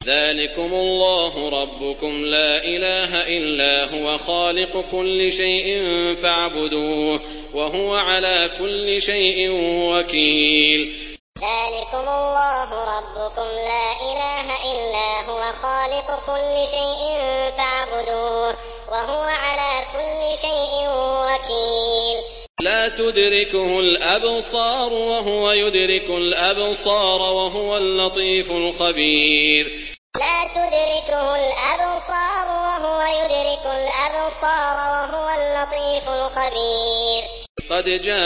ذلكم الله ربكم لا إله إلا هو خالق كل شيء فاعبدوه وهو على كل شيء وكيل. ذلكم الله ربكم لا إله إلا هو خالق كل شيء فاعبدوه وهو على كل شيء وكيل. لا تدركه الأبصار وهو يدرك الأبصار وهو اللطيف الخبير. لا تدركه الأبصار وهو يدرك الأبصار وهو اللطيف الخبير. قد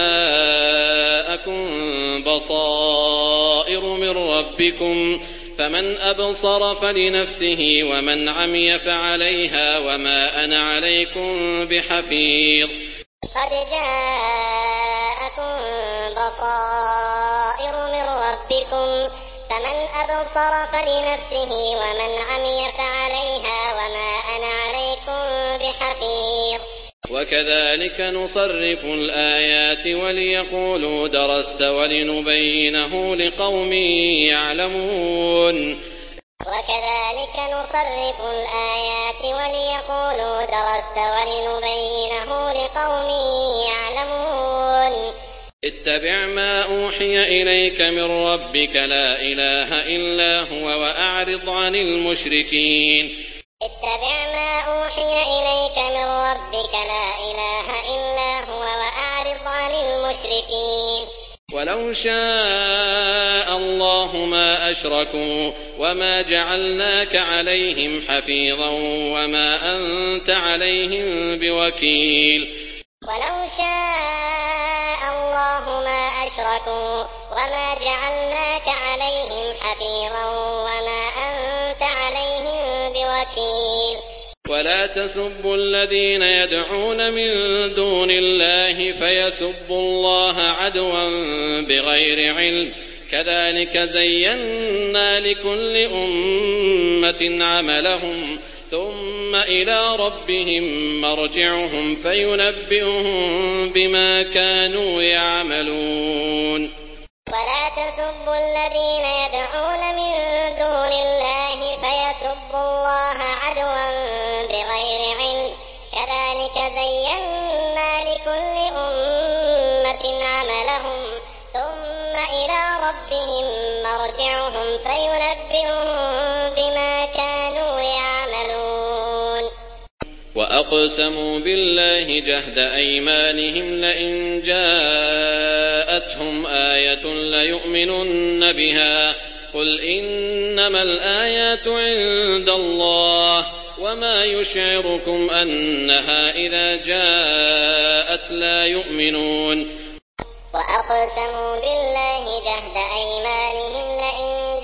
جاءكم بصائر من ربكم فمن أبصر فلنفسه ومن عمي فعليها وما أنا عليكم بحفيظ. قد جاءكم بصائر من ربكم فمن أبصر فلنفسه ومن عمي فعليها وما أنا عليكم بحفيظ. وكذلك نصرف الآيات وليقولوا درست ولنبينه لقوم يعلمون. وكذلك نصرف الآيات وليقولوا درست ولنبينه لقوم يعلمون. اتبع ما أوحي إليك من ربك لا إله إلا هو وأعرض عن المشركين. اتبع ما أوحي إليك من ربك لا إله إلا هو وأعرض عن المشركين. ولو شاء الله ما أشركوا وما جعلناك عليهم حفيظا وما أنت عليهم بوكيل. ولو شاء الله ما أشركوا وما جعلناك عليهم حفيظا وما أنت عليهم بوكيل. ولا تسبوا الذين يدعون من دون الله فيسبوا الله عدوا بغير علم كذلك زينا لكل أمة عملهم ثم إلى ربهم مرجعهم فينبئهم بما كانوا يعملون. ولا تسبوا الذين يدعون من دون الله فيسبوا الله عدوا بغير علم كذلك زينا لكل أمة عملهم ثم إلى ربهم مرجعهم فينبئهم بما كانوا يعملون. وأقسموا بالله جهد أيمانهم لئن جاءتهم آية ليؤمنن بها قل إنما الآيات عند الله وما يشعركم أنها إذا جاءت لا يؤمنون. وأقسموا بالله جهد أيمانهم لئن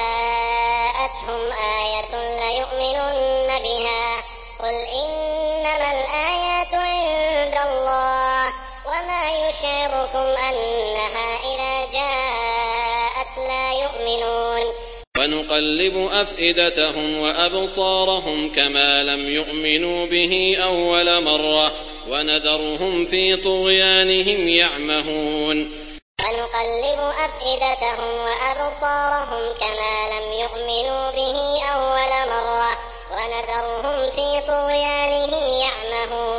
جاءتهم آية ليؤمنن بها قل إنما الآيات عند الله وما يشعركم أنها إذا جاءت لا يؤمنون. ونقلب أفئدتهم وأبصارهم كما لم يؤمنوا به أول مرة ونذرهم في طغيانهم يعمهون. ونقلب أفئدتهم وأبصارهم كما لم يؤمنوا به أول مرة ونذرهم في طغيانهم يعمهون.